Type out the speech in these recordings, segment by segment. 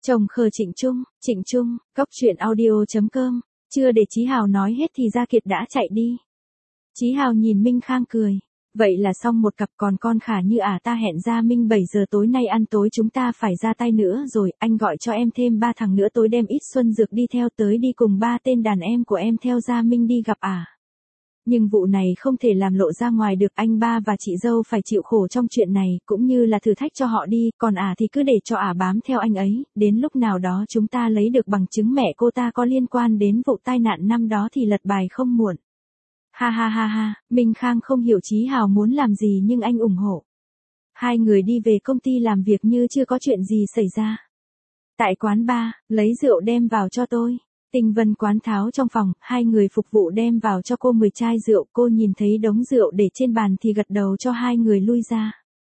Chồng khờ Trịnh Trung, cóc truyện audio.com, chưa để Chí Hào nói hết thì Gia Kiệt đã chạy đi. Chí Hào nhìn Minh Khang cười, vậy là xong một cặp, còn con Khả Như ta hẹn Gia Minh 7 giờ tối nay ăn tối, chúng ta phải ra tay nữa rồi, anh gọi cho em thêm 3 thằng nữa, tối đem ít xuân dược đi theo tới, đi cùng 3 tên đàn em của em theo Gia Minh đi gặp Nhưng vụ này không thể làm lộ ra ngoài được, anh ba và chị dâu phải chịu khổ trong chuyện này, cũng như là thử thách cho họ đi, còn thì cứ để cho bám theo anh ấy, đến lúc nào đó chúng ta lấy được bằng chứng mẹ cô ta có liên quan đến vụ tai nạn năm đó thì lật bài không muộn. Ha ha ha ha, Minh Khang không hiểu Chí Hào muốn làm gì nhưng anh ủng hộ. Hai người đi về công ty làm việc như chưa có chuyện gì xảy ra. Tại quán bar, lấy rượu đem vào cho tôi. Tinh Vân quán tháo trong phòng, hai người phục vụ đem vào cho cô 10 chai rượu, cô nhìn thấy đống rượu để trên bàn thì gật đầu cho hai người lui ra.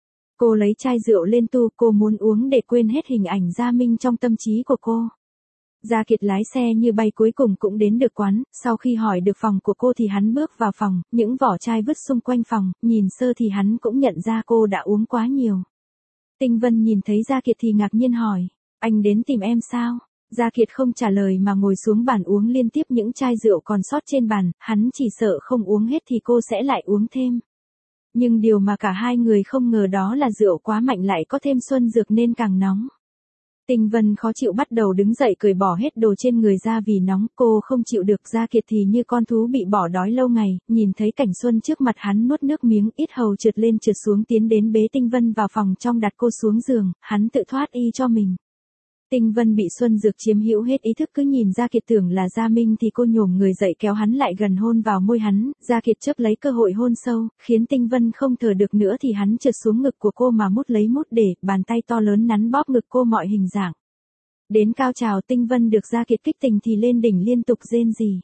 Cô lấy chai rượu lên tu, cô muốn uống để quên hết hình ảnh Gia Minh trong tâm trí của cô. Gia Kiệt lái xe như bay cuối cùng cũng đến được quán, sau khi hỏi được phòng của cô thì hắn bước vào phòng, những vỏ chai vứt xung quanh phòng, nhìn sơ thì hắn cũng nhận ra cô đã uống quá nhiều. Tinh Vân nhìn thấy Gia Kiệt thì ngạc nhiên hỏi, anh đến tìm em sao? Gia Kiệt không trả lời mà ngồi xuống bàn uống liên tiếp những chai rượu còn sót trên bàn, hắn chỉ sợ không uống hết thì cô sẽ lại uống thêm. Nhưng điều mà cả hai người không ngờ đó là rượu quá mạnh lại có thêm xuân dược nên càng nóng. Tinh Vân khó chịu bắt đầu đứng dậy cởi bỏ hết đồ trên người ra vì nóng, cô không chịu được. Gia Kiệt thì như con thú bị bỏ đói lâu ngày, nhìn thấy cảnh xuân trước mặt hắn nuốt nước miếng, ít hầu trượt lên trượt xuống tiến đến bế Tinh Vân vào phòng trong đặt cô xuống giường, hắn tự thoát y cho mình. Tinh Vân bị xuân dược chiếm hữu hết ý thức, cứ nhìn Gia Kiệt tưởng là Gia Minh thì cô nhổm người dậy kéo hắn lại gần hôn vào môi hắn, Gia Kiệt chớp lấy cơ hội hôn sâu, khiến Tinh Vân không thở được nữa thì hắn trượt xuống ngực của cô mà mút lấy mút để, bàn tay to lớn nắn bóp ngực cô mọi hình dạng. Đến cao trào Tinh Vân được Gia Kiệt kích tình thì lên đỉnh liên tục rên rỉ.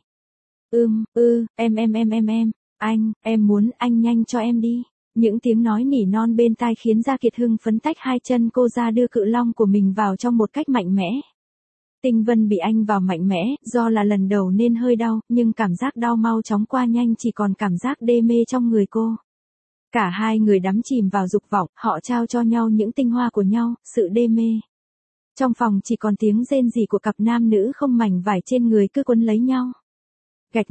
Em muốn anh nhanh cho em đi. Những tiếng nói nỉ non bên tai khiến Gia Kiệt hưng phấn tách hai chân cô ra đưa cự long của mình vào trong một cách mạnh mẽ. Tinh Vân bị anh vào mạnh mẽ, do là lần đầu nên hơi đau, nhưng cảm giác đau mau chóng qua nhanh, chỉ còn cảm giác đê mê trong người cô. Cả hai người đắm chìm vào dục vọng, họ trao cho nhau những tinh hoa của nhau, sự đê mê. Trong phòng chỉ còn tiếng rên rỉ của cặp nam nữ không mảnh vải trên người cứ quấn lấy nhau. Gạch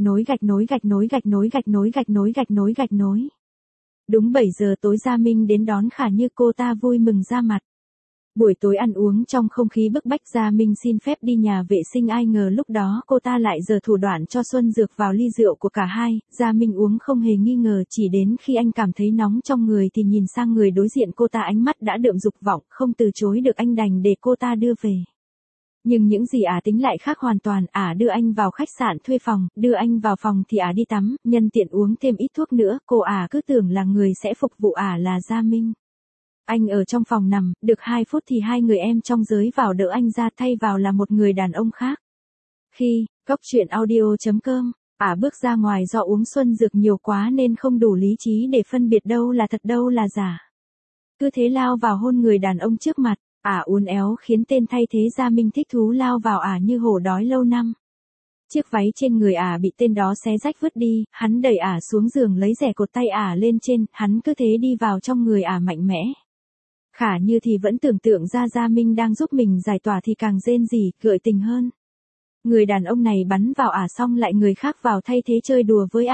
nối. Đúng 7 giờ tối Gia Minh đến đón Khả Như, cô ta vui mừng ra mặt. Buổi tối ăn uống trong không khí bức bách, Gia Minh xin phép đi nhà vệ sinh, ai ngờ lúc đó cô ta lại giở thủ đoạn cho xuân dược vào ly rượu của cả hai. Gia Minh uống không hề nghi ngờ, chỉ đến khi anh cảm thấy nóng trong người thì nhìn sang người đối diện cô ta, ánh mắt đã đượm dục vọng, không từ chối được anh đành để cô ta đưa về. Nhưng những gì tính lại khác hoàn toàn, đưa anh vào khách sạn thuê phòng, đưa anh vào phòng thì đi tắm, nhân tiện uống thêm ít thuốc nữa, cô cứ tưởng là người sẽ phục vụ là Gia Minh. Anh ở trong phòng nằm, được 2 phút thì hai người em trong giới vào đỡ anh ra, thay vào là một người đàn ông khác. Khi, cóc truyện audio.com, bước ra ngoài do uống xuân dược nhiều quá nên không đủ lý trí để phân biệt đâu là thật đâu là giả. Cứ thế lao vào hôn người đàn ông trước mặt. Uốn éo khiến tên thay thế Gia Minh thích thú lao vào như hổ đói lâu năm. Chiếc váy trên người bị tên đó xé rách vứt đi, hắn đẩy xuống giường lấy rẻ cột tay lên trên, hắn cứ thế đi vào trong người mạnh mẽ. Khả Như thì vẫn tưởng tượng ra Gia Minh đang giúp mình giải tỏa thì càng rên rỉ, gợi tình hơn. Người đàn ông này bắn vào xong lại người khác vào thay thế chơi đùa với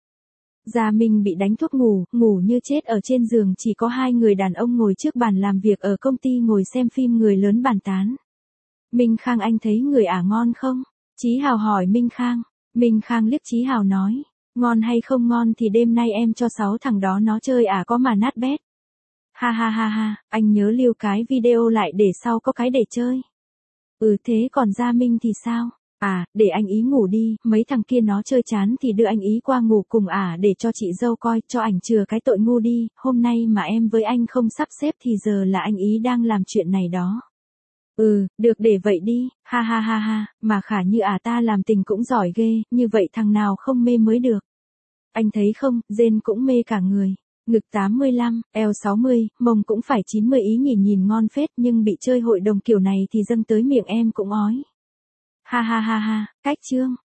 Gia Minh bị đánh thuốc ngủ như chết ở trên giường, chỉ có hai người đàn ông ngồi trước bàn làm việc ở công ty ngồi xem phim, người lớn bàn tán. Minh Khang, anh thấy người ngon không? Chí Hào hỏi Minh Khang. Minh Khang liếc Chí Hào nói, ngon hay không ngon thì đêm nay em cho 6 thằng đó nó chơi có mà nát bét. Ha ha ha ha, anh nhớ lưu cái video lại để sau có cái để chơi. Thế còn Gia Minh thì sao? Để anh ý ngủ đi, mấy thằng kia nó chơi chán thì đưa anh ý qua ngủ cùng để cho chị dâu coi, cho ảnh chừa cái tội ngu đi, hôm nay mà em với anh không sắp xếp thì giờ là anh ý đang làm chuyện này đó. Được để vậy đi, ha ha ha ha, mà Khả Như ta làm tình cũng giỏi ghê, như vậy thằng nào không mê mới được. Anh thấy không, rên cũng mê cả người. Ngực 85, eo 60, mông cũng phải 90, ý nhìn ngon phết, nhưng bị chơi hội đồng kiểu này thì dâng tới miệng em cũng ói. Ha ha ha ha, cách chương.